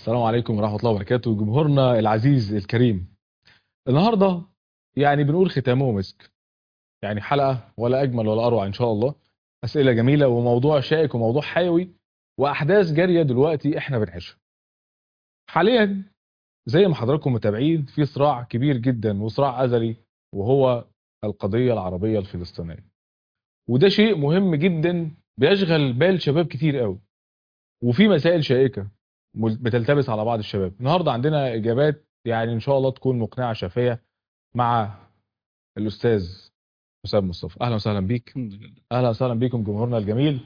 السلام عليكم ورحمة الله وبركاته، جمهورنا العزيز الكريم. النهاردة يعني بنقول ختامه مسك، يعني حلقة ولا أجمل ولا أروع إن شاء الله. أسئلة جميلة وموضوع شائك وموضوع حيوي وأحداث جارية دلوقتي إحنا بنعيشها حاليا. زي ما حضراتكم متابعين في صراع كبير جدا وصراع أزلي، وهو القضية العربية الفلسطينية. وده شيء مهم جدا بيشغل بال شباب كتير قوي، وفي مسائل شائكة بتلتبس على بعض الشباب. النهارده عندنا اجابات يعني ان شاء الله تكون مقنعة شافية مع الاستاذ حسام مصطفى. اهلا وسهلا بيك. الحمد لله. اهلا وسهلا بيكم جمهورنا الجميل.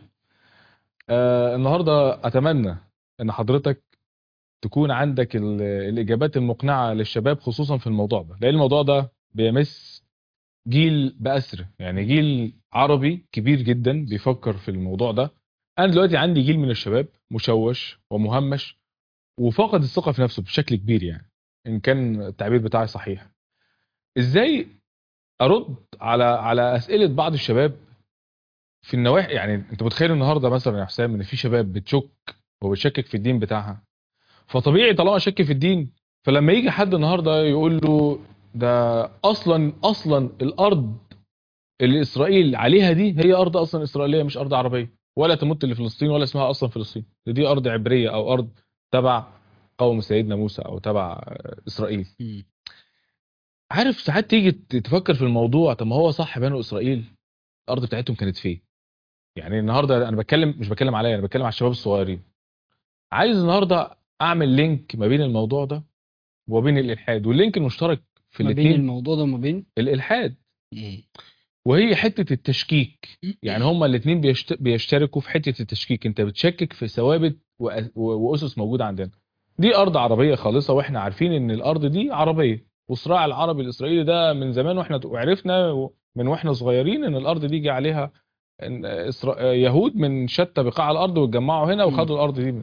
النهارده اتمنى ان حضرتك تكون عندك الاجابات المقنعة للشباب، خصوصا في الموضوع ده، لان الموضوع ده بيمس جيل بأسره، يعني جيل عربي كبير جدا بيفكر في الموضوع ده. انا دلوقتي عندي جيل من الشباب مشوش ومهمش وفقد الثقة في نفسه بشكل كبير، يعني ان كان التعبير بتاعي صحيح. ازاي ارد على اسئلة بعض الشباب في النواحي؟ يعني انت متخيل النهارده مثلا يا حسام ان في شباب بتشك وبتشكك في الدين بتاعها؟ فطبيعي طالما شك في الدين، فلما يجي حد النهارده يقول له ده اصلا الارض اللي اسرائيل عليها دي هي ارض اصلا اسرائيليه، مش ارض عربيه ولا تمت لفلسطين ولا اسمها اصلا فلسطين، دي ارض عبريه او ارض تبع قوم سيدنا موسى او تبع اسرائيل. مم. عارف ساعات تيجي تفكر في الموضوع، طب ما هو صح بنو اسرائيل الارض بتاعتهم كانت فين؟ يعني النهارده انا مش بتكلم عليا، انا بتكلم على الشباب الصغيرين. عايز النهارده اعمل لينك ما بين الموضوع ده وبين الالحاد، واللينك المشترك في ما بين الاثنين الموضوع ده وما بين الالحاد، مم. وهي حتة التشكيك. يعني هما الاثنين بيشتركوا في حتة التشكيك. انت بتشكك في ثوابت واسس موجودة عندنا. دي ارض عربية خالصة، واحنا عارفين ان الارض دي عربية، وصراع العربي الاسرائيلي ده من زمان، واحنا عرفنا من واحنا صغيرين ان الارض دي جه عليها يهود من شتى بقاع الارض واتجمعوا هنا مم. وخدوا الارض دي.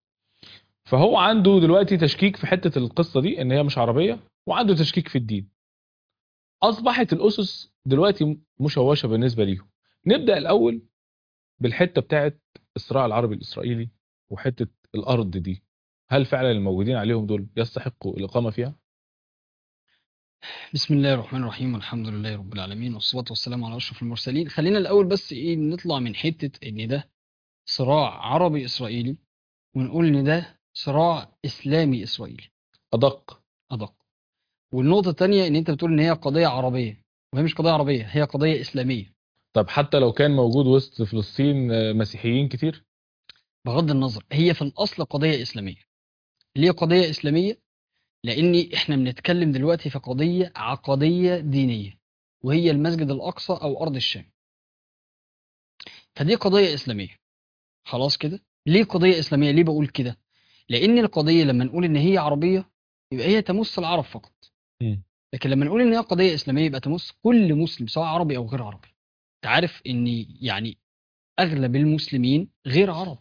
فهو عنده دلوقتي تشكيك في حتة القصة دي ان هي مش عربية، وعنده تشكيك في الدين. اصبحت الاسس دلوقتي مشوشه بالنسبه ليهم. نبدا الاول بالحته بتاعت الصراع العربي الاسرائيلي وحته الارض دي. هل فعلا الموجودين عليهم دول يستحقوا الاقامه فيها؟ بسم الله الرحمن الرحيم والحمد لله رب العالمين والصلاة والسلام على أشرف المرسلين. خلينا الأول بس نطلع من حتة إن ده صراع عربي إسرائيلي، ونقول إن ده صراع إسلامي إسرائيلي ادق. أدق. والنقطة التانية إن أنت بتقول إن هي قضية عربية، وهي مش قضية عربية، هي قضية إسلامية. طب حتى لو كان موجود وسط فلسطين مسيحيين كتير؟ بغض النظر، هي في الأصل قضية إسلامية. ليه قضية إسلامية؟ لأن إحنا بنتكلم دلوقتي في قضية عقدية دينية، وهي المسجد الأقصى أو أرض الشام. فدي قضية إسلامية. خلاص كده. ليه قضية إسلامية؟ ليه بقول كده؟ لأن القضية لما نقول إن هي عربية يبقى هي تمس العرب فقط، مم. لكن لما نقول إن هي قضية إسلامية يبقى تمس كل مسلم سواء عربي أو غير عربي. أنت عارف إن يعني أغلب المسلمين غير عرب.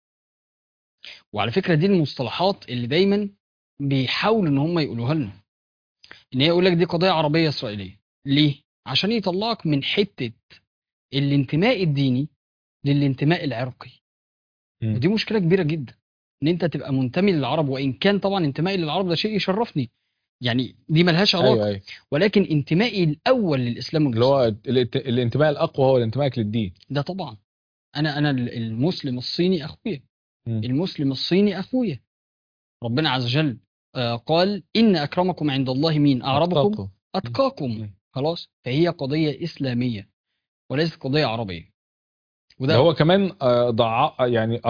وعلى فكرة دي المصطلحات اللي دايما بيحاولوا إن هم يقولوها لنا، إن هي يقول لك دي قضية عربية إسرائيلية. ليه؟ عشان يطلعك من حتة الانتماء الديني للانتماء العرقي. مم. ودي مشكلة كبيرة جدا، ان انت تبقى منتمي للعرب، وان كان طبعا انتمائي للعرب ده شيء يشرفني، يعني دي ملهاش ايوه علاقة. ايوه. ولكن انتمائي الاول للاسلام اللي هو والمسلمين. الانتماء الاقوى هو انتمائك للدين. ده طبعا انا المسلم الصيني اخويا. مم. المسلم الصيني اخويا. ربنا عز وجل قال ان اكرمكم عند الله مين؟ اعربكم اتقاكم. مم. اتقاكم. مم. خلاص، فهي قضية اسلامية وليست قضية عربية. ده وده هو كمان يعني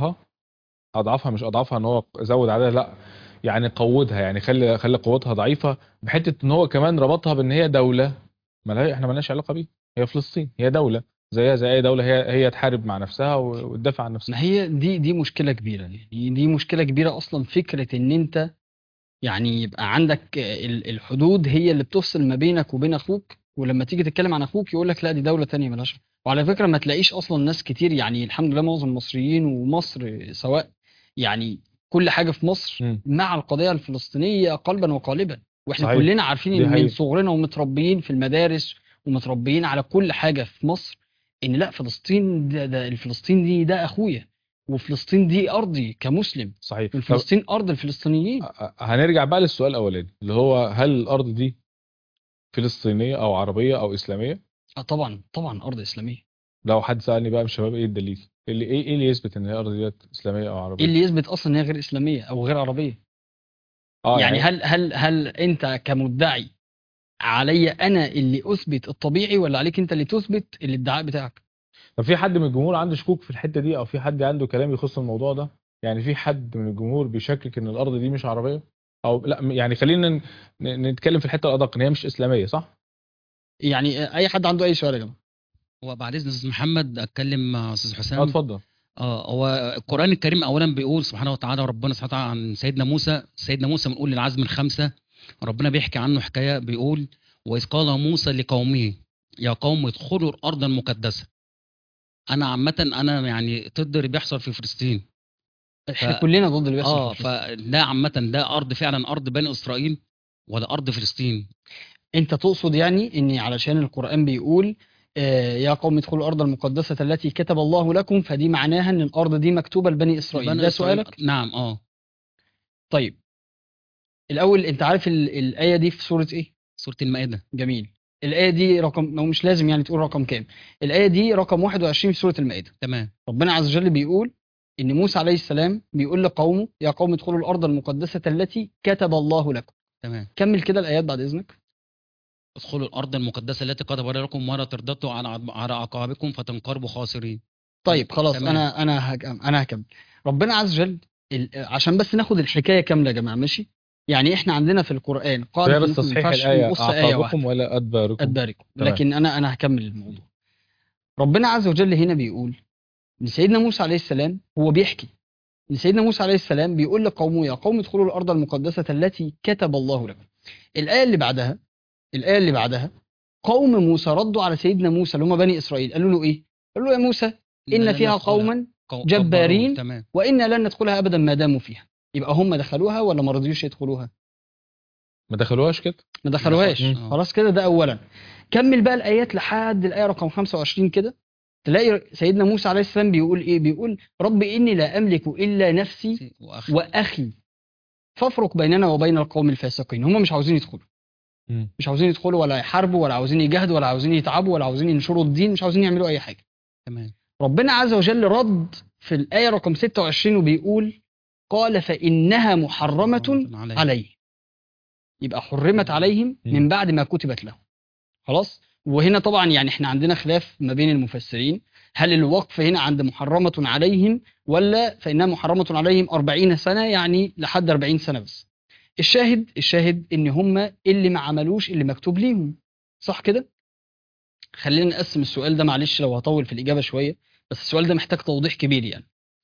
اضعفها مش اضعفها ان هو زود عددها، لا، يعني قوتها، يعني خلي قوتها ضعيفه، بحته ان هو كمان ربطها بان هي دوله احنا مالناش علاقه بيها. هي فلسطين هي دوله زيها زي اي دوله، هي تحارب مع نفسها وتدافع عن نفسها. ما هي دي مشكلة كبيرة، يعني دي مشكلة كبيرة أصلا. فكرة إن أنت يعني يبقى عندك الحدود هي اللي بتفصل ما بينك وبين اخوك، ولما تيجي تتكلم عن اخوك يقول لك لا دي دولة تانية ملهاش. وعلى فكرة ما تلاقيش اصلا ناس كتير، يعني الحمد لله معظم المصريين ومصر سواء، يعني كل حاجة في مصر امم. مع القضية الفلسطينية قلبا وقالبا. واحنا صحيح. كلنا عارفين دي ان من حقيقة. صغرنا ومتربيين في المدارس ومتربيين على كل حاجة في مصر، ان لا فلسطين ده الفلسطين دي ده اخويا. وفلسطين دي ارضي كمسلم، صحيح. طب وفلسطين ارض الفلسطينيين. هنرجع بقى للسؤال الاولاني اللي هو هل الارض دي فلسطينيه او عربيه او اسلاميه؟ طبعا طبعا ارض اسلاميه. لو حد سالني بقى من الشباب ايه الدليل، ايه اللي يثبت ان الارض ديت اسلاميه او ايه عربيه؟ اللي يثبت اصلا ان هي غير اسلاميه او غير عربيه؟ اه يعني يعني هل انت كمدعي علي انا اللي اثبت الطبيعي، ولا عليك انت اللي تثبت الادعاء بتاعك؟ طب في حد من الجمهور عنده شكوك في الحته دي، او في حد عنده كلام يخص الموضوع ده؟ يعني في حد من الجمهور بيشكك ان الارض دي مش عربيه، او لا يعني خلينا نتكلم في الحته الادق ان هي مش اسلاميه، صح؟ يعني اي حد عنده اي سؤال يا جماعه. هو بعد اذن استاذ محمد اتكلم مع استاذ اه حسام. اتفضل. هو القران الكريم اولا بيقول سبحانه وتعالى، ربنا سبحانه وتعالى عن سيدنا موسى بنقول للعزم الخمسه، ربنا بيحكي عنه حكايه بيقول: واذ قال موسى لقومه يا قوم ادخلوا الارض المقدسه. انا عامه انا يعني ضد اللي بيحصل في فلسطين. احنا كلنا ضد اللي بيحصل في فلسطين. فده عامه ده ارض فعلا ارض بني اسرائيل ولا ارض فلسطين؟ انت تقصد يعني ان علشان القرآن بيقول يا قوم ادخلوا الارض المقدسة التي كتب الله لكم، فدي معناها ان الارض دي مكتوبة لبني اسرائيل، بني ده إسرائيل. سؤالك؟ نعم طيب الاول، انت عارف الآية دي في سورة ايه؟ سوره المائده. جميل. الآية دي رقم، او مش لازم يعني تقول رقم كام، الآية دي رقم 21 في سورة المائدة. تمام. ربنا عز وجل بيقول ان موسى عليه السلام بيقول لقومه يا قوم ادخلوا الارض المقدسة التي كتب الله لكم. تمام. كمل كده الآيات بعد اذنك. ادخلوا الارض المقدسه التي كتب الله لكم ولا ترتدوا على عقابكم فتنقلبوا خاسرين. طيب خلاص، تمام. انا هكمل. ربنا عز وجل عشان بس ناخد الحكايه كامله يا جماعه، ماشي؟ يعني احنا عندنا في القران قاعده ده بس إن إحنا ما تصحيح ينفعش الايه نبص ايه اعقابكم واحده ولا ادباركم. ادباركم، تمام. لكن انا هكمل الموضوع. ربنا عز وجل هنا بيقول ان سيدنا موسى عليه السلام هو بيحكي ان سيدنا موسى عليه السلام بيقول لقومه يا قوم ادخلوا الارض المقدسه التي كتب الله لكم. الايه اللي بعدها قوم موسى ردوا على سيدنا موسى اللي هم بني اسرائيل، قالوا له ايه؟ قالوا له يا موسى ان لن فيها ندخلها. قوما جبارون. جبارين تمام. وإنا لن ندخلها أبدا ما داموا فيها. يبقى هم دخلوها ولا ما رضيوش يدخلوها؟ ما دخلوهاش كده. ما دخلوهاش. خلاص كده، ده أولا. كمل بقى الآيات لحد الآية رقم 25 كده، تلاقي سيدنا موسى عليه السلام بيقول إيه؟ بيقول رب إني لا أملك إلا نفسي وأخي فافرق بيننا وبين القوم الفاسقين. هم مش عاوزين يدخلوا، مش عاوزين يدخلوا ولا يحاربوا ولا عاوزين يجاهدوا ولا عاوزين يتعبوا ولا عاوزين ينشروا الدين، مش عاوزين يعملوا أي حاجة. تمام. ربنا عز وجل رد في الآية رقم 26 وبيقول قال فإنها محرمة عليه. يبقى حرمت عليهم من بعد ما كتبت لهم. خلاص. وهنا طبعا يعني احنا عندنا خلاف ما بين المفسرين، هل الوقف هنا عند محرمة عليهم ولا فإنها محرمة عليهم 40 سنة، يعني لحد 40 سنة بس. الشاهد ان هم اللي ما عملوش اللي مكتوب ليهم، صح كده؟ خلينا نقسم السؤال ده، معلش لو هطول في الإجابة شوية، بس السؤال ده محتاج توضيح كبير. يعني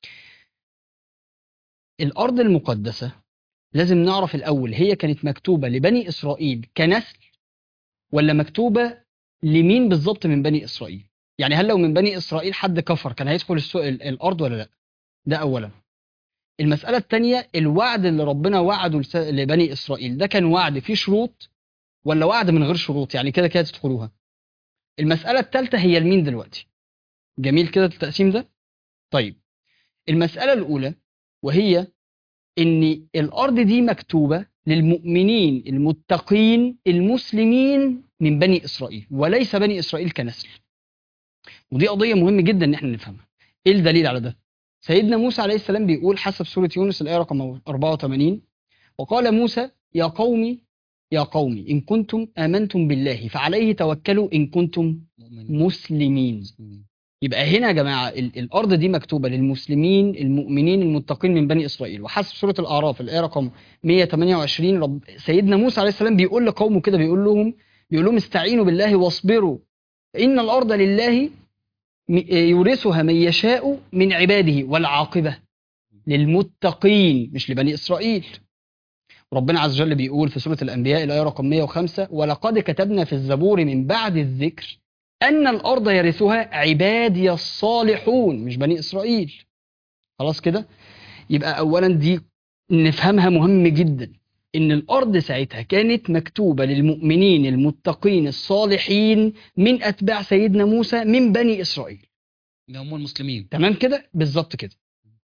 الأرض المقدسة لازم نعرف الأول هي كانت مكتوبة لبني إسرائيل كنسل، ولا مكتوبة لمين بالظبط من بني إسرائيل؟ يعني هل لو من بني إسرائيل حد كفر كان هيدخل الأرض ولا لا؟ ده أولا. المسألة الثانية، الوعد اللي ربنا وعده لبني إسرائيل ده كان وعد فيه شروط ولا وعد من غير شروط، يعني كده كده تدخلوها؟ المسألة الثالثة هي لمين دلوقتي؟ جميل كده التقسيم ده؟ طيب المسألة الأولى وهي إن الأرض دي مكتوبة للمؤمنين المتقين المسلمين من بني إسرائيل وليس بني إسرائيل كنسل. ودي قضية مهمة جدا إن احنا نفهمها. إيه الدليل على ده؟ سيدنا موسى عليه السلام بيقول حسب سورة يونس الآية رقم 84 وقال موسى يا قومي إن كنتم آمنتم بالله فعليه توكلوا إن كنتم مسلمين. يبقى هنا يا جماعة الأرض دي مكتوبة للمسلمين المؤمنين المتقين من بني إسرائيل. وحسب سورة الأعراف الآية رقم 128 سيدنا موسى عليه السلام بيقول لقومه كده، بيقول لهم استعينوا بالله واصبروا إن الأرض لله يورثها من يشاء من عباده والعاقبة للمتقين مش لبني إسرائيل. ربنا عز وجل بيقول في سورة الأنبياء الآية رقم 105 ولقد كتبنا في الزبور من بعد الذكر أن الأرض يرثها عبادي الصالحون مش بني إسرائيل. خلاص كده؟ يبقى أولا دي نفهمها مهم جدا، إن الأرض ساعتها كانت مكتوبة للمؤمنين المتقين الصالحين من أتباع سيدنا موسى من بني إسرائيل. هم المسلمين. تمام كده؟ بالظبط كده.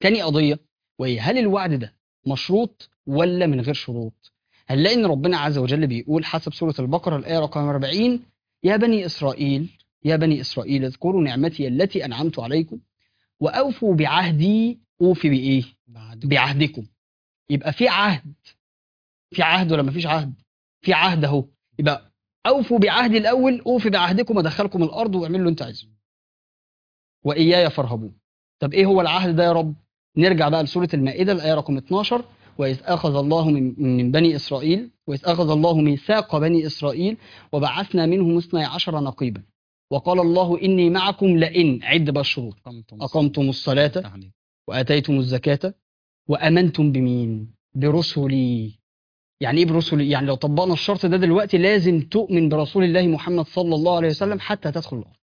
تاني قضيه، وهي هل الوعد ده مشروط ولا من غير شروط؟ هنلاقي ان ربنا عز وجل بيقول حسب سوره البقره الايه رقم 40: يا بني اسرائيل، يا بني اسرائيل اذكروا نعمتي التي انعمت عليكم واوفوا بعهدي. اوفي بايه؟ بعد بعهدكم. يبقى في عهد. في عهد ولا مفيش عهد؟ في عهد اهو. يبقى اوفوا بعهدي الاول، اوفي بعهدكم ادخلكم الارض واعملوا اللي انت عايزه. واياي فارهبون. طب ايه هو العهد ده يا رب؟ نرجع بقى لسوره المائده الايه رقم 12: واذ اخذ الله من بني اسرائيل، واذ اخذ الله ميثاق بني اسرائيل وبعثنا منهم 12 نقيبا وقال الله اني معكم لئن عد بقى الشروط اقمتم الصلاه واتيتم الزكاه وامنتم بمين؟ برسلي. يعني ايه برسلي؟ يعني لو طبقنا الشرط ده دلوقتي لازم تؤمن برسول الله محمد صلى الله عليه وسلم حتى تدخل الارض.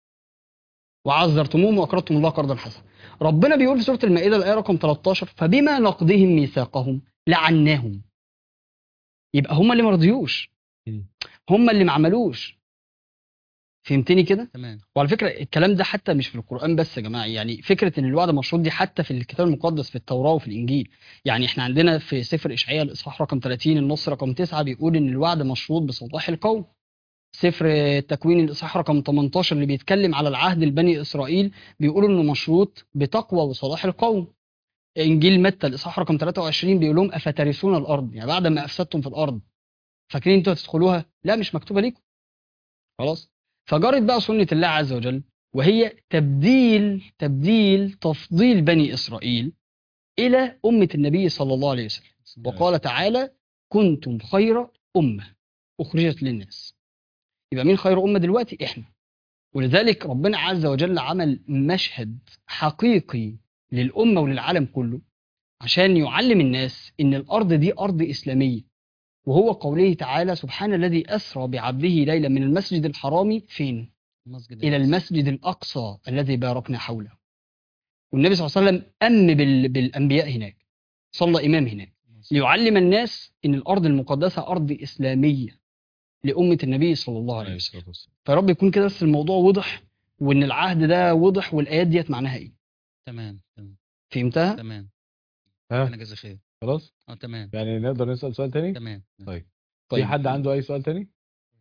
وعذرتموهم واقرضتم الله قرضا حسنا. ربنا بيقول في سوره المائده الايه رقم 13: فبما نقضهم ميثاقهم لعناهم. يبقى هم اللي ما رضيوش، هم اللي ما عملوش. فهمتني كده؟ تمام. وعلى فكره الكلام ده حتى مش في القران بس يا جماعه، يعني فكره ان الوعد مشروط دي حتى في الكتاب المقدس في التوراه وفي الانجيل. يعني احنا عندنا في سفر اشعياء الاصحاح رقم 30 النص رقم 9 بيقول ان الوعد مشروط بصلاح القوم. سفر التكوين الاصحاح رقم 18 اللي بيتكلم على العهد لبني اسرائيل بيقول انه مشروط بتقوى وصلاح القوم. انجيل متى الاصحاح رقم 23 بيقول لهم افترثون الارض، يعني بعد ما افسدتم في الارض فاكرين انتوا هتدخلوها؟ لا، مش مكتوبه ليكم. خلاص. فجرت بقى سنه الله عز وجل، وهي تبديل تفضيل بني اسرائيل الى امه النبي صلى الله عليه وسلم. وقال تعالى: كنتم خير امه اخرجت للناس. يبقى مين خير امه دلوقتي؟ احنا. ولذلك ربنا عز وجل عمل مشهد حقيقي للامه وللعالم كله عشان يعلم الناس ان الارض دي ارض اسلاميه. وهو قوله تعالى: سبحان الذي اسرى بعبده ليلا من المسجد الحرام فين؟ المسجد الى الأقصى. المسجد الاقصى الذي باركنا حوله. والنبي صلى الله عليه وسلم بالانبياء هناك، صلى امام هناك ليعلم الناس ان الارض المقدسه ارض اسلاميه لامه النبي صلى الله عليه وسلم. فرب يكون كده بس الموضوع وضح، وان العهد ده وضح، والايات ديت معناها ايه. تمام تمام فهمتها؟ تمام. ها انا جزا خير. خلاص، تمام يعني نقدر نسأل سؤال تاني؟ تمام. طيب، في طيب. حد عنده اي سؤال تاني؟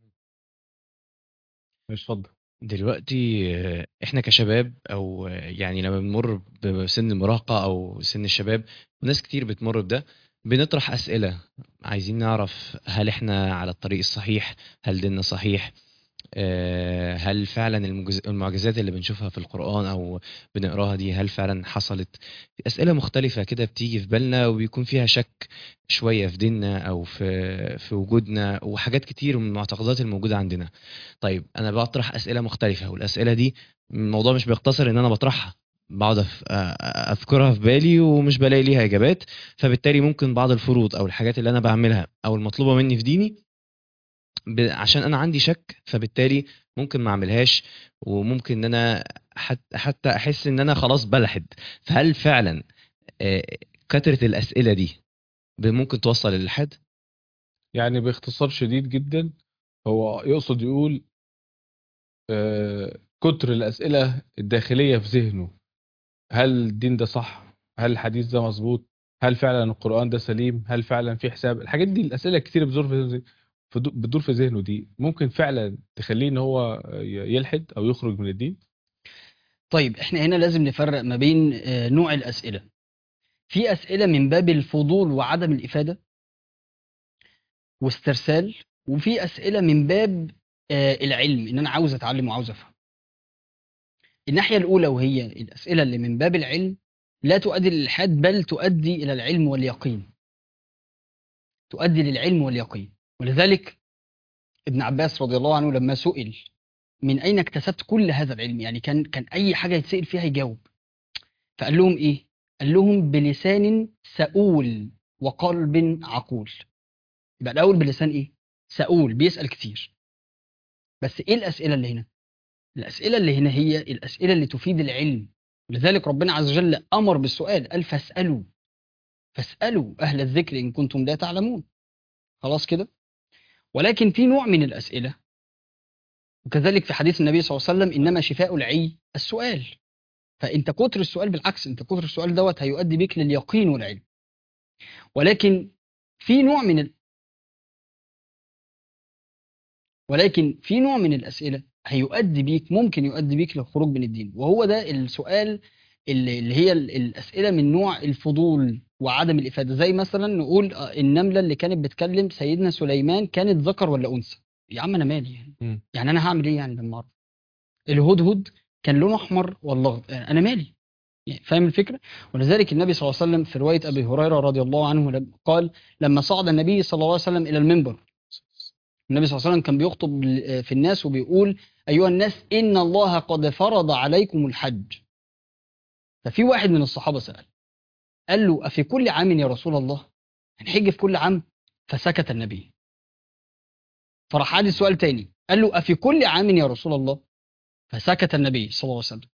مش اتفضل. دلوقتي احنا كشباب او يعني لما بنمر بسن المراهقة او سن الشباب، وناس كتير بتمر بده، بنطرح اسئلة عايزين نعرف هل احنا على الطريق الصحيح، هل ديننا صحيح، هل فعلا المعجزات اللي بنشوفها في القرآن او بنقراها دي هل فعلا حصلت. اسئلة مختلفة كده بتيجي في بالنا وبيكون فيها شك شوية في ديننا او في وجودنا وحاجات كتير من المعتقدات الموجودة عندنا. طيب انا بطرح اسئله مختلفه، والاسئله دي الموضوع مش بيقتصر ان انا بطرحها، بقعد اذكرها في بالي ومش بلاقي ليها اجابات، فبالتالي ممكن بعض الفروض او الحاجات اللي انا بعملها او المطلوبه مني في ديني عشان انا عندي شك، فبالتالي ممكن ما اعملهاش، وممكن ان انا حتى احس ان انا خلاص بلحد. فهل فعلا كثره الاسئله دي ممكن توصل للحد؟ يعني باختصار شديد جدا هو يقصد يقول كتر الأسئلة الداخلية في ذهنه، هل الدين ده صح؟ هل الحديث ده مظبوط؟ هل فعلا القرآن ده سليم؟ هل فعلا في حساب؟ الحاجات دي الأسئلة كتير بتدور في ذهنه، دي ممكن فعلا تخليه ان هو يلحد او يخرج من الدين. طيب احنا هنا لازم نفرق ما بين نوع الأسئلة. في أسئلة من باب الفضول وعدم الإفادة واسترسال، وفي أسئلة من باب العلم، إن أنا عاوز أتعلم وعاوز أفهم. الناحية الأولى وهي الأسئلة اللي من باب العلم لا تؤدي للإلحاد، بل تؤدي إلى العلم واليقين. تؤدي للعلم واليقين. ولذلك ابن عباس رضي الله عنه لما سئل من أين اكتسبت كل هذا العلم، يعني كان أي حاجة يتسأل فيها يجاوب، فقال لهم إيه؟ قال لهم: بلسان سؤول وقلب عقول. يبقى الأول بلسان إيه؟ سؤول، بيسأل كتير. بس إيه الأسئلة اللي هنا؟ الأسئلة اللي هنا هي الأسئلة اللي تفيد العلم. ولذلك ربنا عز وجل أمر بالسؤال، قال: فاسألوا أهل الذكر إن كنتم لا تعلمون. خلاص كده؟ ولكن في نوع من الأسئلة، وكذلك في حديث النبي صلى الله عليه وسلم: إنما شفاء العي السؤال. فانت كتر السؤال بالعكس، انت كتر السؤال دوت هيؤدي بيك لليقين والعلم. ولكن في نوع من الاسئله هيؤدي بيك، ممكن يؤدي بيك للخروج من الدين، وهو ده السؤال اللي هي الاسئله من نوع الفضول وعدم الافاده. زي مثلا نقول النمله اللي كانت بتكلم سيدنا سليمان كانت ذكر ولا انثى؟ يا عم انا مالي يعني. يعني انا هعمل ايه يعني لما اعرف؟ الهدهد كان لونه احمر ولا اخضر؟ يعني انا مالي يعني. فاهم الفكره؟ ولذلك النبي صلى الله عليه وسلم في روايه ابي هريره رضي الله عنه قال لما صعد النبي صلى الله عليه وسلم الى المنبر، النبي صلى الله عليه وسلم كان بيخطب في الناس وبيقول ايها الناس ان الله قد فرض عليكم الحج. ففي واحد من الصحابه سال، قال له افي كل عام يا رسول الله؟ هنحج في كل عام؟ فسكت النبي. فراح عاد السؤال تاني، قال له افي كل عام يا رسول الله؟ فسكت النبي صلى الله عليه وسلم.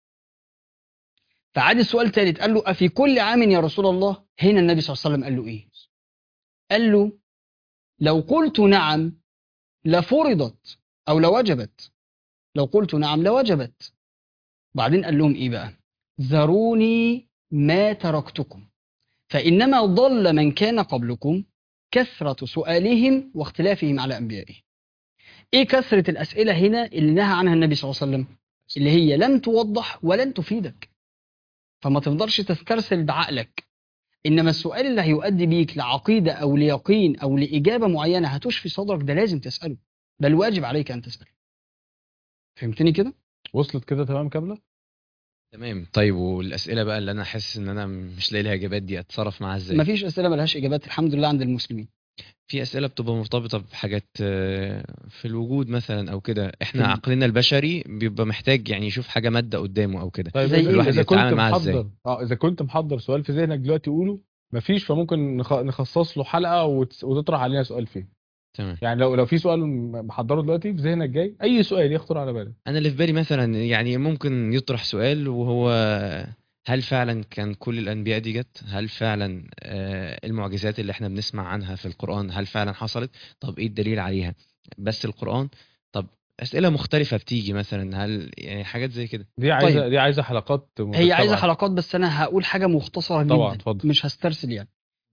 فعاد السؤال ثالث، قال له افي كل عام يا رسول الله؟ هنا النبي صلى الله عليه وسلم قال له ايه؟ قال له لو قلت نعم لفرضت او لوجبت، لو قلت نعم لوجبت. بعدين قال لهم ايه بقى؟ ذروني ما تركتكم فانما ضل من كان قبلكم كثرة سؤالهم واختلافهم على انبيائهم. ايه كثرة الاسئلة هنا اللي نهى عنها النبي صلى الله عليه وسلم؟ اللي هي لن توضح ولن تفيدك، فما تفضلش تسترسل بعقلك. انما السؤال اللي هيؤدي بيك لعقيدة او ليقين او لاجابة معينة هتشفي صدرك، ده لازم تسأله، بل واجب عليك ان تسأل. فهمتني كده؟ وصلت كده تمام كامله؟ تمام. طيب والاسئله بقى اللي انا حاسس ان انا مش لاقي لها اجابات دي اتصرف معاها ازاي؟ مفيش اسئلة ملهاش اجابات الحمد لله عند المسلمين. في اسئله بتبقى مرتبطه بحاجات في الوجود مثلا او كده، احنا في- عقلنا البشري بيبقى محتاج يعني يشوف حاجه ماده قدامه او كده. طيب زي إيه؟ الواحد اذا كنت يتعامل معاها ازاي؟ محضر اذا كنت محضر سؤال في ذهنك دلوقتي قوله، مفيش فممكن نخصص له حلقه وتطرح علينا سؤال فيه. تمام. يعني لو في سؤال محضره دلوقتي في ذهنك جاي، اي سؤال يخطر على بالك. انا اللي في بالي مثلا يعني ممكن يطرح سؤال وهو هل فعلا كان كل الانبياء دي جت؟ هل فعلا المعجزات اللي احنا بنسمع عنها في القرآن هل فعلا حصلت؟ طب ايه الدليل عليها؟ بس القرآن؟ طب اسئلة مختلفة بتيجي مثلا، هل يعني حاجات زي كده؟ طيب دي عايزه حلقات هي عايزة مرتبه. حلقات، بس انا هقول حاجة مختصرة طبعا جدا اتفضل. مش هسترسل يعني.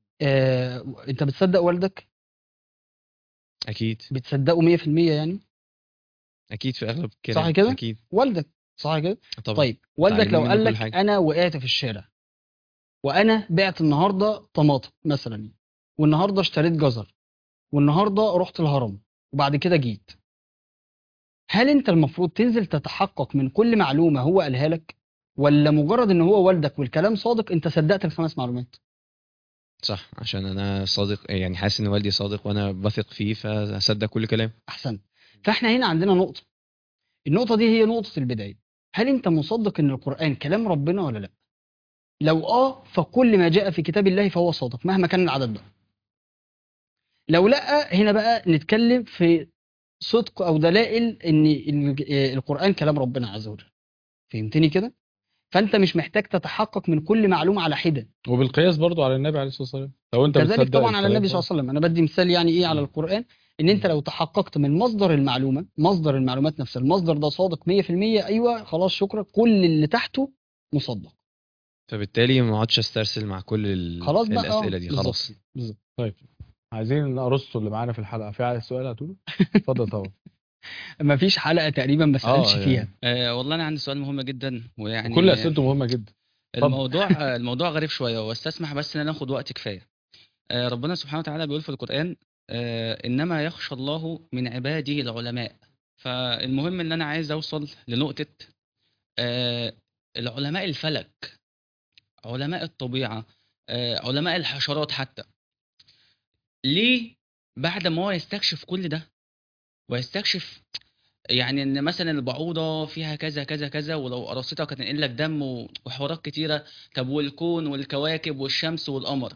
انت بتصدق والدك؟ اكيد. بتصدقه 100% يعني؟ اكيد في اغلب صح الكلام كده؟ اكيد. والدك صح كده؟ طبعا. طيب والدك متعلمين لو منه قال كل لك حاجة. انا وقعت في الشارع وانا بعت النهارده طماطم مثلا، والنهارده اشتريت جزر، والنهارده رحت الهرم، وبعد كده جيت، هل انت المفروض تنزل تتحقق من كل معلومه هو قالها لك، ولا مجرد ان هو والدك والكلام صادق انت صدقت الخمس معلومات؟ صح، عشان انا صادق يعني حاسس ان والدي صادق وانا بثق فيه فاصدق كل كلام. احسن. فاحنا هنا عندنا نقطه، النقطه دي هي نقطه البدايه. هل انت مصدق ان القران كلام ربنا ولا لا؟ لو فكل ما جاء في كتاب الله فهو صادق مهما كان العدد ده. لو لا، هنا بقى نتكلم في صدق او دلائل ان القرآن كلام ربنا عز وجل. فهمتني كده؟ فانت مش محتاج تتحقق من كل معلومة على حدة. وبالقياس برضو على النبي عليه الصلاه والسلام، لو انت كذلك بتصدق طبعا على الكلام النبي صلى الله عليه وسلم. انا بدي مثال يعني ايه على القرآن، ان انت لو تحققت من مصدر المعلومة، مصدر المعلومات نفسها، المصدر ده صادق 100%، ايوه خلاص شكرا، كل اللي تحته مصدق. فبالتالي ما اقعدش استرسل مع كل خلاص بقى الاسئله دي بالظبط خلاص. بالظبط. طيب عايزين ارسطو اللي معانا في الحلقه، في عايز سؤال هتقوله؟ اتفضل طبعا. مفيش حلقة تقريبا ما سألتش فيها. يعني والله انا عندي سؤال مهم جدا، وكل ويعني اسئلته مهمه جدا. اتفضل. الموضوع غريب شويه، واستسمح بس ان ناخد وقت كفايه. ربنا سبحانه وتعالى بيقول في القرآن إنما يخشى الله من عباده العلماء. فالمهم إن أنا عايز أوصل لنقطة آه، العلماء الفلك، علماء الطبيعة، علماء الحشرات حتى، ليه بعد ما هو يستكشف كل ده ويستكشف يعني ان مثلا البعوضه فيها كذا كذا كذا، ولو قرصتها كانت هتنقل لك دم وحوارات كتيره، طب والكون والكواكب والشمس والقمر،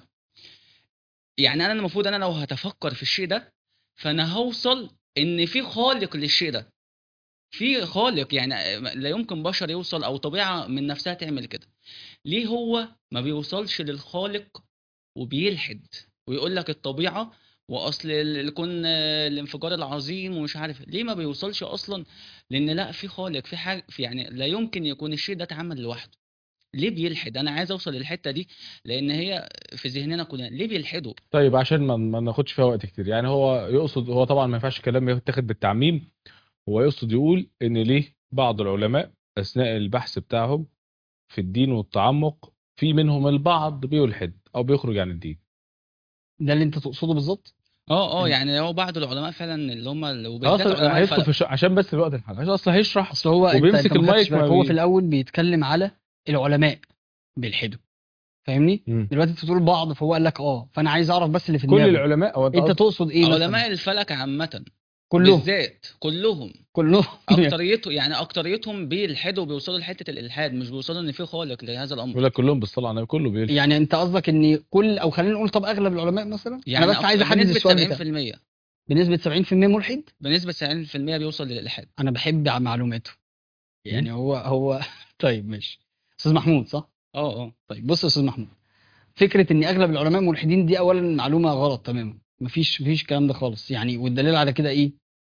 يعني انا المفروض انا لو هتفكر في الشيء ده فانا هوصل ان في خالق للشيء ده، في خالق، يعني لا يمكن بشر يوصل او طبيعه من نفسها تعمل كده. ليه هو ما بيوصلش للخالق وبيلحد ويقول لك الطبيعه واصل الكون الانفجار العظيم ومش عارف ليه ما بيوصلش اصلا؟ لان لا، في خالق، في حاجه، في يعني لا يمكن يكون الشيء ده اتعمل لوحده. ليه بيلحد؟ انا عايز اوصل للحته دي، لان هي في ذهننا كلنا ليه بيلحدوا. طيب عشان ما ناخدش فيها وقت كتير، يعني هو يقصد، هو طبعا ما ينفعش كلام يتاخد بالتعميم، هو يقصد يقول ان ليه بعض العلماء اثناء البحث بتاعهم في الدين والتعمق في منهم البعض بيلحد او بيخرج عن الدين. ده اللي انت تقصده بالظبط؟ يعني هو بعض العلماء فعلا اللي هم خلاص وبالذات علماء هيدخل الفلك. عشان بس الوقت الحلقه، عشان اصلا هيشرح اصل هو انت وبيمسك ما خدتش المايك بالك، ما هو في بي... الاول بيتكلم على العلماء بيلحدوا، فاهمني؟ مم. دلوقتي انت بتقول بعض، فهو قال لك فانا عايز اعرف بس اللي في كل دماغه. العلماء، او انت انت قصدك تقصد ايه مثلا؟ علماء الفلك عامه كلهم بالذات كلهم كلهم اكتريتهم بيلحدوا، بيوصلوا لحته الالحاد، مش بيوصلوا ان في خالق لهذا الامر. يقول لك كلهم بالصلاه على النبي كله بيلحد. يعني انت قصدك ان كل، او خلينا نقول طب اغلب العلماء مثلا، يعني انا بس عايز احدد بنسبه السؤال بتاعي. 70%، بنسبه 70% ملحد. بنسبه 70% بيوصل للالحاد. انا بحب معلوماته، يعني مم. هو طيب ماشي. استاذ محمود صح؟ اه طيب بص يا استاذ محمود، فكره ان اغلب العلماء ملحدين دي اولا معلومه غلط تماما، مفيش الكلام ده خالص يعني. والدليل على كده ايه؟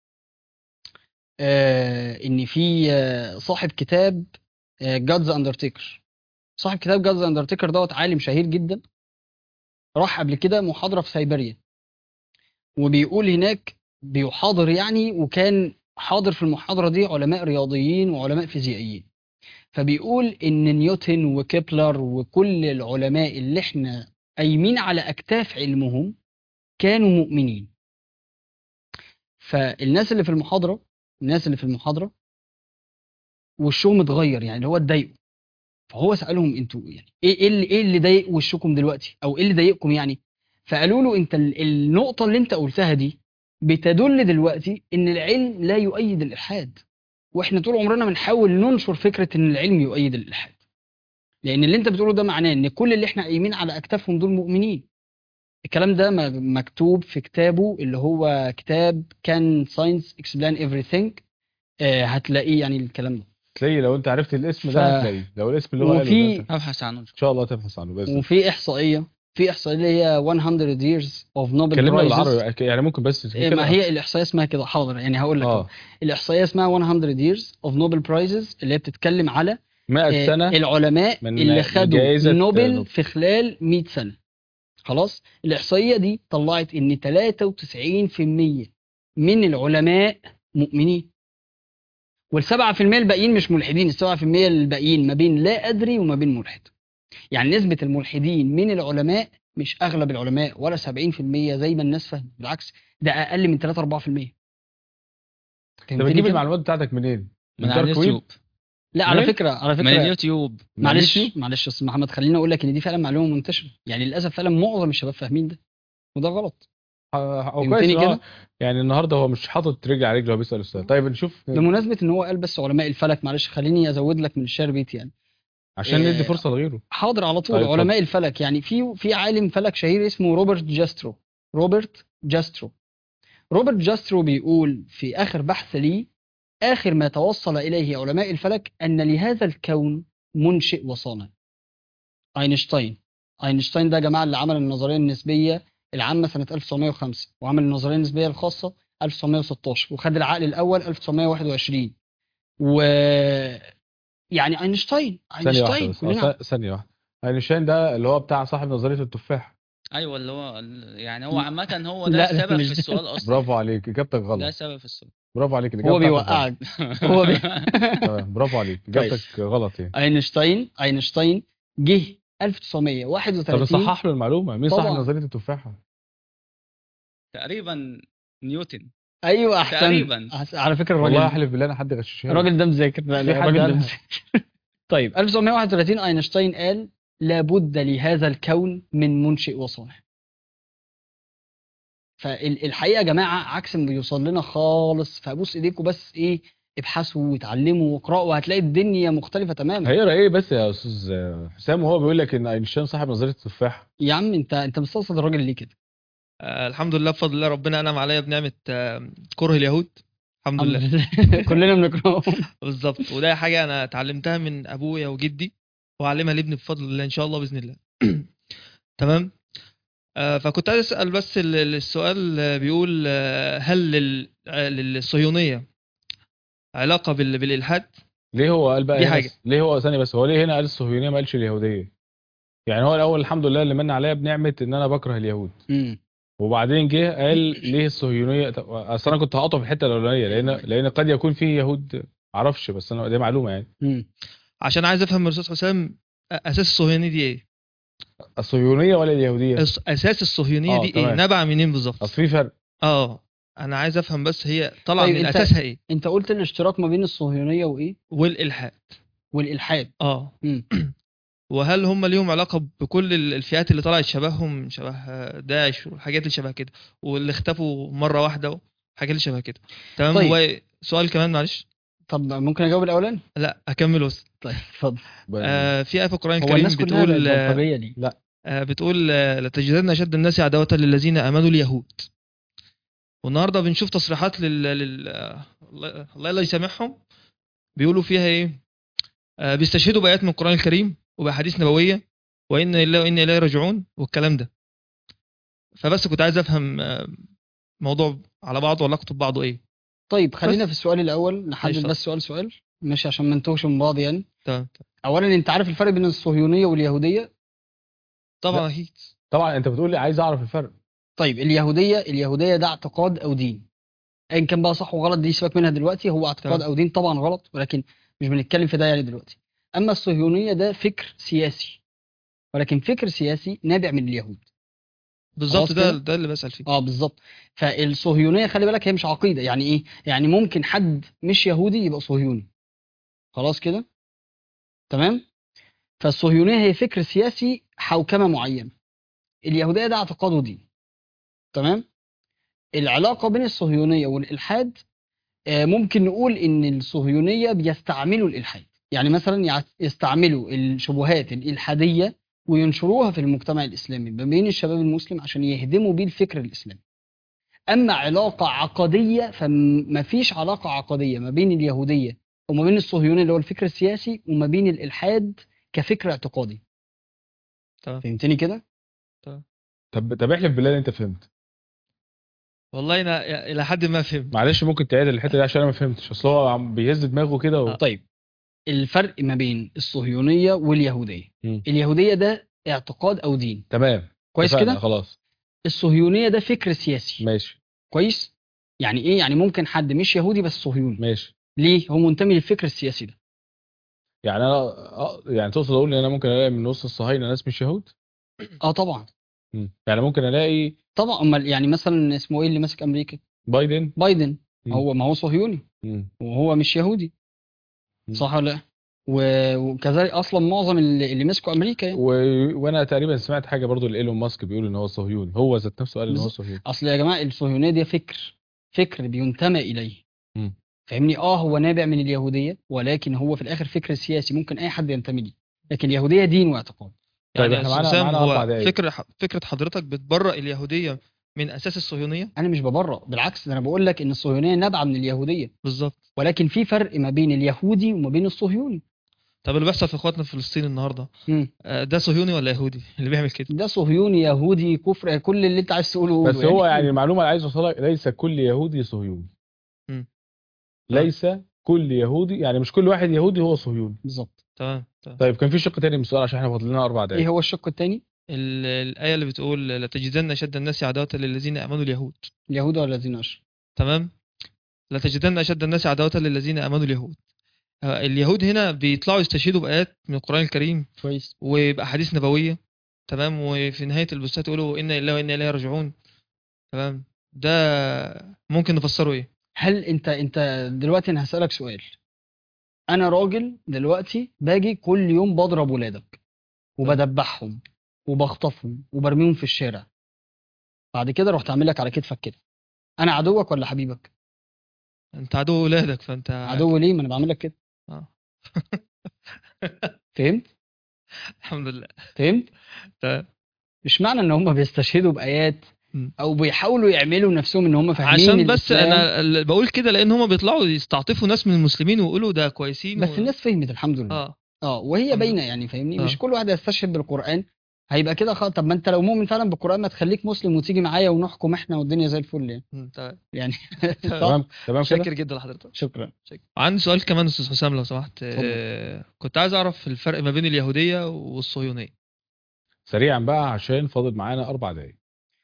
ان في صاحب كتاب جادز اندرتيكر. صاحب كتاب جادز اندرتيكر دوت عالم شهير جدا، راح قبل كده محاضره في سيبيريا، وبيقول هناك بيحاضر يعني، وكان حاضر في المحاضره دي علماء رياضيين وعلماء فيزيائيين. فبيقول ان نيوتن وكيبلر وكل العلماء اللي احنا قايمين على اكتاف علمهم كانوا مؤمنين. فالناس اللي في المحاضره، وشهم اتغير، يعني اللي هو اتضايقوا. فهو سالهم انتوا يعني ايه اللي ضايق وشكم دلوقتي، او ايه اللي ضايقكم يعني؟ فقالوا له انت النقطه اللي انت قلتها دي بتدل دلوقتي ان العلم لا يؤيد الالحاد، واحنا طول عمرنا بنحاول ننشر فكره ان العلم يؤيد الالحاد، لان اللي انت بتقوله ده معناه ان كل اللي احنا قايمين على اكتافهم دول مؤمنين. الكلام ده مكتوب في كتابه اللي هو كتاب كان ساينس اكسبلين everything. هتلاقيه يعني الكلام ده. تلاقي لو انت عرفت الاسم ف... ده هتلاقيه، لو الاسم اللي هو قاله ده وفي ابحث عنه. ان شاء الله تبحث عنه باذن الله. وفي احصائيه اللي هي 100 years of Nobel كلمنا prizes. بالعربي يعني ممكن بس ممكن ما هي الاحصائيه اسمها كده، حاضر يعني هقول لك اه الاحصائيه اسمها 100 years of Nobel prizes، اللي هي بتتكلم على 100 سنه العلماء من اللي خدوا جائزه نوبل في خلال 100 سنه. خلاص، الإحصائية دي طلعت إن 93% من العلماء مؤمنين، وال7% الباقيين مش ملحدين. ال7% الباقيين ما بين لا أدري وما بين ملحد. يعني نسبة الملحدين من العلماء مش أغلب العلماء ولا 70% زي ما الناس فاهمة، بالعكس ده أقل من 3-4%. انت بتجيب المعلومات بتاعتك منين؟ من على دارك ويب؟ اليوتيوب. لا على إيه؟ فكرة من اليوتيوب. معلش اليوتيوب؟ معلش يا أستاذ محمد، خليني أقول لك إن دي فعلا معلومة منتشرة، يعني للأسف فعلا معظم الشباب فاهمين ده، وده غلط. او كويس فهمتني إن هو كده؟ يعني النهارده هو مش حاطط رجل على رجل، هو بيسال السؤال. طيب نشوف بمناسبة ان هو قال بس علماء الفلك، معلش خليني ازود لك من الشعر بيت يعني. عشان ندي فرصه لغيره. حاضر على طول. طيب علماء اتفضل. الفلك يعني في عالم فلك شهير اسمه روبرت جاسترو بيقول في اخر بحث ليه، اخر ما توصل اليه علماء الفلك ان لهذا الكون منشئ وصانع. اينشتاين ده يا جماعه اللي عمل النظريه النسبيه العامه سنه 1905، وعمل النظريه النسبيه الخاصه 1916، وخد العقل الاول 1921. و يعني اينشتاين ثانيه واحده بس، كلنا. ثانيه واحده. اينشتاين ده اللي هو بتاع صاحب نظريه التفاح. ايوه اللي هو يعني هو عامه هو ده لا السبب مش في ده. السؤال اصلا. برافو عليك، اجابتك ده غلط. سبب في السؤال. برافو عليك، هو الاجابه بتاعتك غلط. بيوقعك. هو تمام، برافو عليك، طيب اجابتك غلط يعني. اينشتاين جه طب 1931. نصحح له المعلومه، مين صاحب طبعا نظريه التفاحه؟ تقريبا نيوتن. ايوه احسن. تقريبا. على فكره والله الراجل احلف بالله انا حد غششها لي. الراجل ده مذاكر. لا في حد الراجل ده قالها؟ مذاكر. طيب 1931 اينشتاين قال لابد لهذا الكون من منشئ وصانع. فالحقيقه يا جماعه عكس ما بيوصل لنا خالص. فابوس ايديكم بس ايه، ابحثوا واتعلموا واقرأوا وهتلاقي الدنيا مختلفه تماما. هيقرا ايه بس يا استاذ حسام وهو بيقول لك ان اينشتاين صاحب نظريه التفاح؟ يا عم انت مستقصد الراجل ليه كده؟ الحمد لله بفضل الله، ربنا انعم عليا بنعمه كره اليهود. الحمد لله. كلنا بنكرههم. بالظبط، وده حاجه انا اتعلمتها من ابويا وجدي، وهعلمها لابني بفضل الله ان شاء الله باذن الله. تمام. فكنت عايز اسال بس السؤال بيقول هل للصهيونيه علاقه بالالحاد؟ ليه هو قال بقى دي هنا حاجة. ليه هو ثاني بس، هو ليه هنا قال الصهيونيه ما قالش اليهوديه؟ يعني هو الاول الحمد لله اللي من عليا بنعمه ان انا بكره اليهود، وبعدين جه قال ليه الصهيونيه. اصل انا كنت هقطع في الحته الاولانيه لان قد يكون فيه يهود معرفش، بس انا دي معلومه يعني. عشان عايز افهم من الاستاذ حسام اساس الصهيونيه دي ايه؟ الصهيونيه ولا اليهوديه؟ اساس الصهيونيه دي ايه؟ تمام. نبع منين بالظبط؟ اصل في فرق. انا عايز افهم بس هي طالعه طيب من اساسها ايه؟ انت قلت الاشتراك ما بين الصهيونيه وايه؟ والالحاد. والالحاد. مم. وهل هم ليهم علاقه بكل الفئات اللي طلعت شبههم، شبه داعش والحاجات اللي شبه كده، واللي اختفوا مره واحده وحاجات اللي شبه كده؟ تمام. طيب. سؤال كمان معلش. طب ممكن اجاوب الاولاني؟ لا اكمل بس. طيب اتفضل. في آية في القرآن هو الكريم الناس كلها بقت بتقول بلطجيه ليه؟ لا بتقول لتجدن أشد الناس عداوة للذين آمنوا اليهود. والنهارده بنشوف تصريحات الله لا يسامحهم، بيقولوا فيها ايه؟ بيستشهدوا بآيات من القرآن الكريم وبأحاديث نبوية، وإن لله وإنا إليه راجعون والكلام ده. فبس كنت عايز أفهم موضوع على بعضه وعلاقته ببعضه ايه؟ طيب خلينا بس. في السؤال الاول، نحدد ماشي، بس سؤال ماشي عشان ما نتوهش من بعض يعني. تمام. اولا انت عارف الفرق بين الصهيونيه واليهوديه؟ طبعا اكيد. طبعا انت بتقول لي عايز اعرف الفرق. طيب اليهوديه ده اعتقاد او دين، ايا كان بقى صح وغلط دي سيبك منها دلوقتي، هو اعتقاد تمام. او دين طبعا غلط، ولكن مش بنتكلم في ده يعني دلوقتي. اما الصهيونيه ده فكر سياسي، ولكن فكر سياسي نابع من اليهود. بالظبط، خلاص كده؟ ده اللي بسأل فيه. بالظبط. فالصهيونيه خلي بالك هي مش عقيده، يعني ايه؟ يعني ممكن حد مش يهودي يبقى صهيوني. خلاص كده؟ تمام؟ فالصهيونيه هي فكر سياسي، حوكمه معينه. اليهوديه ده اعتقاد ودين. تمام؟ العلاقه بين الصهيونيه والالحاد، ممكن نقول ان الصهيونيه بيستعملوا الالحاد، يعني مثلا يستعملوا الشبهات الالحاديه وينشروها في المجتمع الاسلامي ما بين الشباب المسلم عشان يهدموا بيه الفكر الاسلامي. اما علاقه عقديه فما فيش علاقه عقديه ما بين اليهوديه وما بين الصهيونيه اللي هو الفكر السياسي وما بين الالحاد كفكر اعتقادي. تمام. فهمتني كده؟ طب احلف بالله إن انت فهمت. والله انا الى حد ما فهمت. معلش ممكن تعيد الحته دي عشان انا ما فهمتش، اصل هو عم بيهز دماغه كده طيب الفرق ما بين الصهيونيه واليهوديه، مم. اليهوديه ده اعتقاد او دين. تمام كويس اتفقنا، كده؟ خلاص الصهيونيه ده فكر سياسي. ماشي كويس. يعني ايه؟ يعني ممكن حد مش يهودي بس صهيوني. ماشي. ليه؟ هو منتمي للفكر السياسي ده. يعني انا يعني تقصد اقول ان انا ممكن الاقي من وسط الصهاينه ناس مش يهود؟ طبعا. يعني ممكن الاقي طبعا. امال يعني مثلا اسمه ايه اللي ماسك امريكا؟ بايدن. هو ما هو صهيوني وهو مش يهودي. صح ولا لا؟ وكذلك اصلا معظم اللي مسكوا امريكا يعني. وانا تقريبا سمعت حاجه برضو لايلون ماسك بيقول ان هو صهيوني، هو ذات نفسه قال ان هو صهيوني. اصل يا جماعه الصهيونيه دي فكر بينتمى اليه. فاهمني؟ هو نابع من اليهوديه، ولكن هو في الاخر فكر سياسي ممكن اي حد ينتمي ليه، لكن اليهوديه دين واعتقاد. طيب يعني احنا معانا 4 هو دقايق. فكره حضرتك بتبرأ اليهوديه من اساس الصهيونيه؟ انا مش ببرأ، بالعكس انا بقول لك ان الصهيونيه نابعه من اليهوديه. بالظبط. ولكن في فرق ما بين اليهودي وما بين الصهيوني. طب اللي بيحصل في اخواتنا في فلسطين النهارده ده صهيوني ولا يهودي اللي بيعمل كده؟ ده صهيوني يهودي كفر، كل اللي انت عايز تقوله بس هو يعني المعلومه اللي عايز اوصلها ليس كل يهودي صهيوني. ليس كل يهودي، يعني مش كل واحد يهودي هو صهيوني. بالظبط. تمام. طيب كان في شق تاني من السؤال عشان احنا فاضل لنا 4 دقايق. ايه هو الشق الثاني؟ الآية اللي بتقول لتجدن أشد الناس عداوة للذين آمنوا اليهود. اليهود ولا الذين أشركوا؟ تمام. لتجدن أشد الناس عداوة للذين آمنوا اليهود. اليهود هنا بيطلعوا يستشهدوا بآيات من القرآن الكريم كويس وبأحاديث نبوية. تمام. وفي نهاية البوستات يقولوا إنا لله وإنا إليه راجعون. تمام. ده ممكن نفسره إيه؟ هل انت دلوقتي انا هسألك سؤال. انا راجل دلوقتي باجي كل يوم بضرب ولادك وبدبحهم وبخطفهم وبرميهم في الشارع، بعد كده رحت اعمل لك على كتفك كده، انا عدوك ولا حبيبك؟ أنت عدو ولادك، فأنت عدو ليه؟ ما انا بعمل لك كده. فهمت؟ الحمد لله. فهمت؟ مش معنى ان هم بيستشهدوا بآيات او بيحاولوا يعملوا نفسهم ان هم فاهمين عشان بس الإسلام. انا بقول كده لان هم بيطلعوا يستعطفوا ناس من المسلمين ويقولوا ده كويسين بس الناس فهمت الحمد لله. وهي باينه يعني، فاهمني؟ مش كل واحد يستشهد بالقرآن هيبقى كده طب ما انت لو مؤمن فعلا بالقران ما تخليك مسلم وتيجي معايا ونحكم احنا والدنيا زي الفل يعني. تمام. يعني تمام تمام كده. شاكر جدا لحضرتك. شكرا. عندي سؤال كمان استاذ حسام لو سمحت. اتفضل. كنت عايز اعرف الفرق ما بين اليهوديه والصهيونيه. سريعا بقى عشان فاضل معانا 4 دقايق.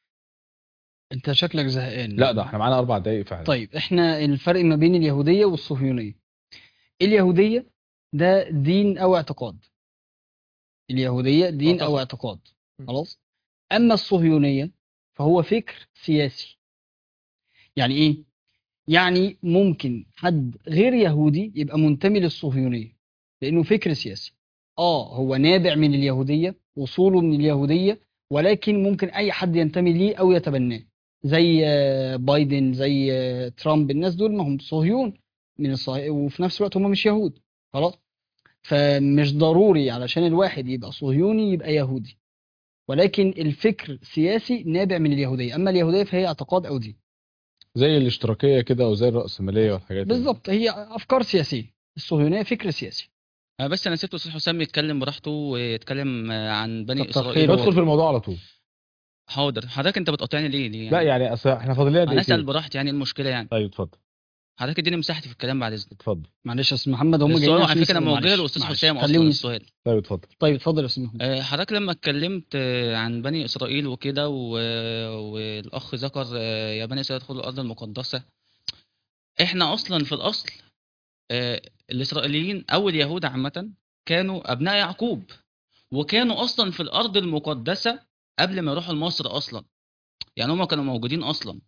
انت شكلك زهقان. لا ده احنا معانا 4 دقايق فعلا. طيب احنا الفرق ما بين اليهوديه والصهيونيه. اليهوديه ده دين او اعتقاد. اليهوديه دين او اعتقاد. خلاص. اما الصهيونيه فهو فكر سياسي. يعني ايه؟ يعني ممكن حد غير يهودي يبقى منتمي للصهيونيه لانه فكر سياسي. هو نابع من اليهوديه، اصوله من اليهوديه، ولكن ممكن اي حد ينتمي ليه او يتبناه. زي بايدن، زي ترامب، الناس دول ما هم صهيون من وفي نفس الوقت هم مش يهود. خلاص. فمش ضروري علشان الواحد يبقى صهيوني يبقى يهودي، ولكن الفكر سياسي نابع من اليهوديه. اما اليهوديه فهي اعتقاد او دين. زي الاشتراكيه كده او زي الرأسماليه والحاجات دي. بالظبط، هي افكار سياسيه. الصهيونيه فكر سياسي. بس انا سبت استاذ حسام يتكلم براحته ويتكلم عن بني كتر اسرائيل. خيره. ندخل في الموضوع على طول. حاضر. حضرتك انت بتقاطعني ليه لا يعني اصل احنا فاضل لنا انا اسال دقيقتين. براحتي، يعني إيه المشكله يعني؟ طيب اتفضل حضرتك اديني مساحتي في الكلام بعد اذنك. اتفضل. معلش يا استاذ محمد، هم جايين السؤال عشان على فكره انا يسألوا. موجه معلش، للاستاذ معلش. حسام اصلا خليهم السؤال. طيب اتفضل. طيب اتفضل يا استاذ محمد. حضرتك لما اتكلمت عن بني اسرائيل وكده والاخ ذكر يا بني اسرائيل ادخلوا الارض المقدسه. احنا اصلا في الاصل الاسرائيليين او اليهود عامه كانوا ابناء يعقوب، وكانوا اصلا في الارض المقدسه قبل ما يروحوا لمصر اصلا. يعني هم كانوا موجودين اصلا.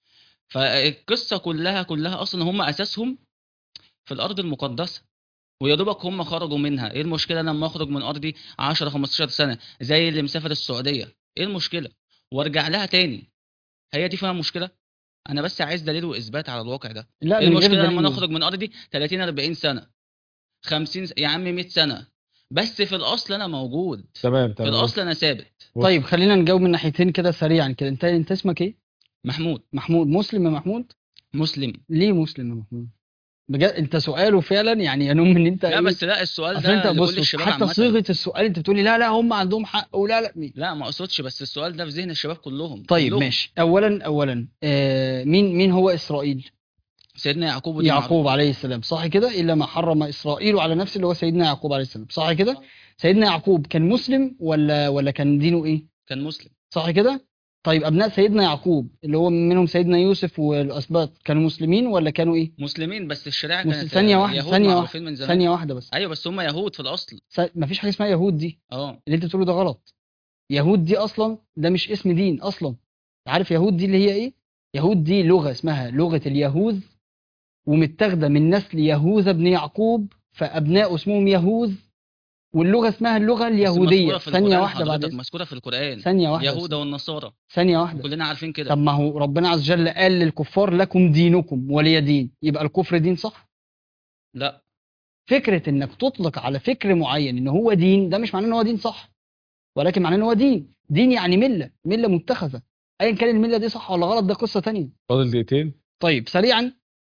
فالقصه كلها اصلا هم اساسهم في الارض المقدسه، ويا دوبك هم خرجوا منها. ايه المشكله لما اخرج من ارضي 10 15 سنه زي اللي مسافر السعوديه؟ ايه المشكله وارجع لها تاني؟ هي دي فيها مشكله؟ انا بس عايز دليل واثبات على الواقع ده. لا، ايه من غير المشكله لما دليل. نخرج من ارضي 30 40 سنه 50 يا عم 100 سنه، بس في الاصل انا موجود. تمام في تمام. الاصل انا ثابت. طيب خلينا نجاوب من ناحيتين كده سريعا كده. انت اسمك ايه؟ محمود. محمود. مسلم يا محمود؟ مسلم. ليه مسلم يا محمود؟ بجد انت سؤاله فعلا يعني ينم ان انت لا ايه؟ بس لا، السؤال اصل انت ده بص لكل الشباب حتى عامه. صيغه السؤال انت بتقولي لا هم عندهم حق ولا لا. لا ما اقصدش، بس السؤال ده في ذهن الشباب كلهم. طيب كلهم. ماشي. اولا مين هو اسرائيل؟ سيدنا يعقوب ودي يعقوب عليه السلام، صح كده؟ الا ما حرم اسرائيل على نفسه اللي هو سيدنا يعقوب عليه السلام، صح كده؟ سيدنا يعقوب كان مسلم ولا كان دينه ايه؟ كان مسلم. صح كده؟ طيب ابناء سيدنا يعقوب اللي هو منهم سيدنا يوسف والاسباط كانوا مسلمين ولا كانوا ايه؟ مسلمين، بس الشريعه كانت ثانيه واحده اليهود ثانيه معروفين واحده من زمان. ثانيه واحده بس. ايوه بس هم يهود في الاصل. مفيش حاجه اسمها يهود دي. اه اللي انت بتقوله ده غلط. يهود دي اصلا ده مش اسم دين اصلا. عارف يهود دي اللي هي ايه؟ يهود دي لغه اسمها لغه اليهوذ، ومتاخده من نسل يهوذا بن يعقوب، فابنائه اسمهم يهوذ، واللغه اسمها اللغه بس اليهوديه. مذكورة في ثانيه القرآن واحده بعد حضرتك، إذنك. مذكوره في القرآن. ثانيه واحده يهود بس. والنصارى ثانيه واحده. كلنا عارفين كده. طب ما هو ربنا عز وجل قال للكفار لكم دينكم ولي دين، يبقى الكفر دين صح؟ لا فكره انك تطلق على فكر معين ان هو دين، ده مش معناه ان هو دين صح، ولكن معناه ان هو دين. دين يعني مله متخذه، ايا كان المله دي صح ولا غلط ده قصه تانية. فاضل دقيقتين. طيب سريعا،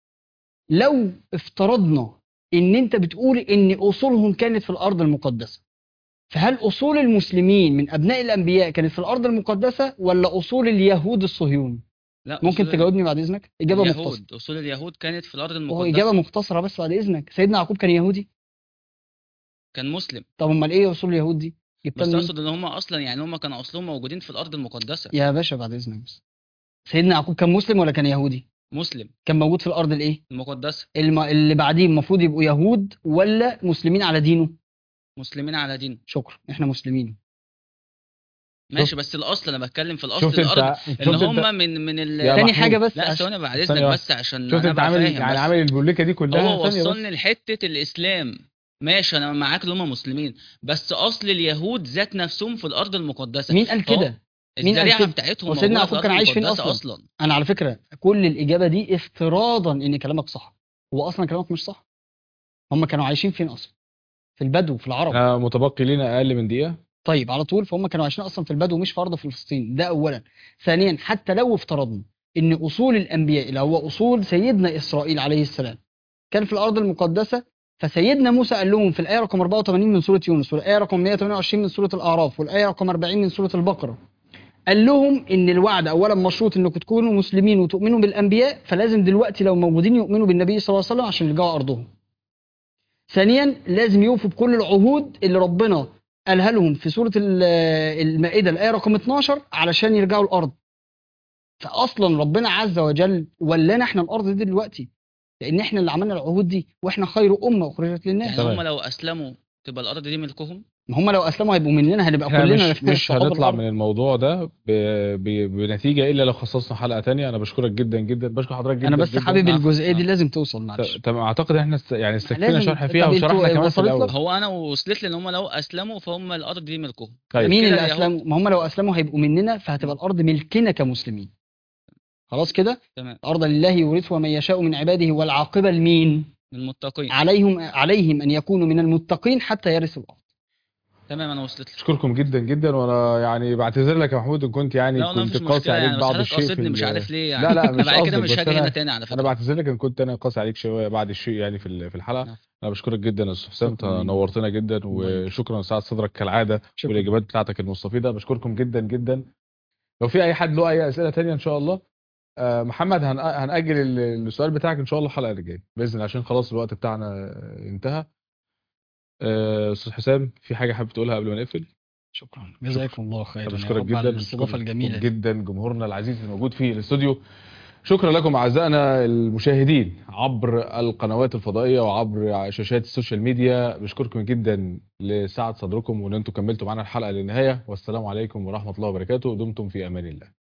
لو افترضنا ان انت بتقول ان اصولهم كانت في الارض المقدسه، فهل اصول المسلمين من ابناء الانبياء كانت في الارض المقدسه ولا اصول اليهود الصهيون؟ لا ممكن أصول تجاوبني بعد اذنك اجابه مختصره. اليهود، اصول اليهود كانت في الارض وهو اجابه المقدسه. مختصره بس بعد اذنك. سيدنا يعقوب كان يهودي؟ كان مسلم. طب امال ايه اصول اليهود دي؟ جبتها بس منين؟ اقصد ان هم اصلا يعني هم كانوا اصلهم موجودين في الارض المقدسه. يا باشا بعد اذنك بس. سيدنا يعقوب كان مسلم ولا كان يهودي؟ مسلم كان موجود في الارض الايه؟ المقدسه. اللي بعديه المفروض يبقوا يهود ولا مسلمين على دينه؟ مسلمين على دين. شكرا، احنا مسلمين. ماشي، بس الاصل انا بتكلم في الاصل شفت الارض انت اللي شفت هم انت من يا تاني محمود. حاجه بس لا عشان ثواني بعد ثانية اذنك واحدة. بس عشان شفت انا انت ابقى عامل فاهم يعني بس. عامل البوليكه دي كلها. هو ثانية بس. وصلني لحته الاسلام. ماشي انا معاك ان هم مسلمين، بس اصل اليهود ذات نفسهم في الارض المقدسه. مين قال كده؟ مين قال الذريعه كده؟ بتاعتهم وسيدنا موجوده في يعقوب الارض كان عايش فين المقدسه اصلا؟ انا على فكره كل الاجابه دي افتراضا ان كلامك صح، هو اصلا كلامك مش صح. هم كانوا عايشين فين اصلا؟ في البدو، في العرب. احنا متبقي لينا اقل من دقيقه. طيب على طول، فهم كانوا عايشين اصلا في البدو مش في ارض فلسطين، ده اولا. ثانيا، حتى لو افترضنا ان اصول الانبياء اللي هو اصول سيدنا اسرائيل عليه السلام كان في الارض المقدسه، فسيدنا موسى قال لهم في الآية رقم 84 من سورة يونس، والآية رقم 128 من سورة الأعراف، والآية رقم 40 من سورة البقرة، قال لهم إن الوعد أولا مشروط إنكم تكونوا مسلمين وتؤمنوا بالأنبياء، فلازم دلوقتي لو موجودين يؤمنوا بالنبي صلى الله عليه وسلم عشان يرجعوا أرضهم. ثانيا لازم يوفوا بكل العهود اللي ربنا قالها لهم في سورة المائدة الآية رقم 12 علشان يرجعوا الأرض. فأصلا ربنا عز وجل ولانا احنا الأرض دي دلوقتي، لأن احنا اللي عملنا العهود دي، واحنا خير أمة أخرجت للناس. يعني تمام. هم لو اسلموا تبقى الارض دي ملكهم. ما هم لو أسلموا هيبقوا مننا، هنبقى احنا كلنا مش صحاب هنطلع الأرض. من الموضوع ده بنتيجه الا لو خصصنا حلقه تانية. انا بشكرك جدا جدا، بشكر حضرتك جدا أنا بس جدا. حابب عفوا. الجزئية دي لازم توصل، معلش. تمام، اعتقد احنا يعني استكفينا لازم. شرح فيها، طب وشرحنا انتوا كمان في وصلت لك؟ الاول. هو انا وصلت لي ان هم لو اسلموا فهم الارض دي ملكهم. طيب. مين كده اللي اليهود- أسلموا؟ ما هم لو أسلموا هيبقوا مننا، فهتبقى الأرض ملكنا كمسلمين. خلاص كده؟ تمام. الأرض لله يورثها من يشاء من عباده، والعاقبة لمين؟ المتقين. عليهم أن يكونوا من المتقين حتى يرثوا الأرض. تمام انا وصلت لي. اشكركم جدا جدا، وانا يعني بعتذر لك يا محمود ان كنت يعني لا والله كنت مفيش قاسي مشكله، عليك يعني بس بعض حضرتك الشيء في قصدني مش عارف ليه يعني. لا لا انا مش بعد كده قصدك، مش بس هاجي هنا انا تاني على انا فكره. بعتذر لك ان كنت انا قاسي عليك شويه بعد الشيء يعني في الحلقه. نعم. انا بشكرك جدا يا استاذ حسام، انت شكراً. نورتنا جدا، الله وشكرا لسعه صدرك كالعاده شكراً. والاجابات بتاعتك المستفيضه. بشكركم جدا جدا. لو في اي حد له اي اسئله تانية ان شاء الله، محمد هنأجل السؤال بتاعك ان شاء الله الحلقه اللي جايه باذن الله، عشان خلاص الوقت بتاعنا انتهى. استاذ حسام، في حاجه حابب تقولها قبل ما نقفل؟ شكرا، جزاكم الله خيرا يا بشكرك رب على جدا، الاستضافة الجميلة دي. جدا جمهورنا العزيز الموجود في الاستوديو. شكرا لكم اعزائنا المشاهدين عبر القنوات الفضائيه وعبر شاشات السوشيال ميديا. بشكركم جدا لسعه صدركم وان انتم كملتوا معنا الحلقه للنهايه، والسلام عليكم ورحمه الله وبركاته. دمتم في امان الله.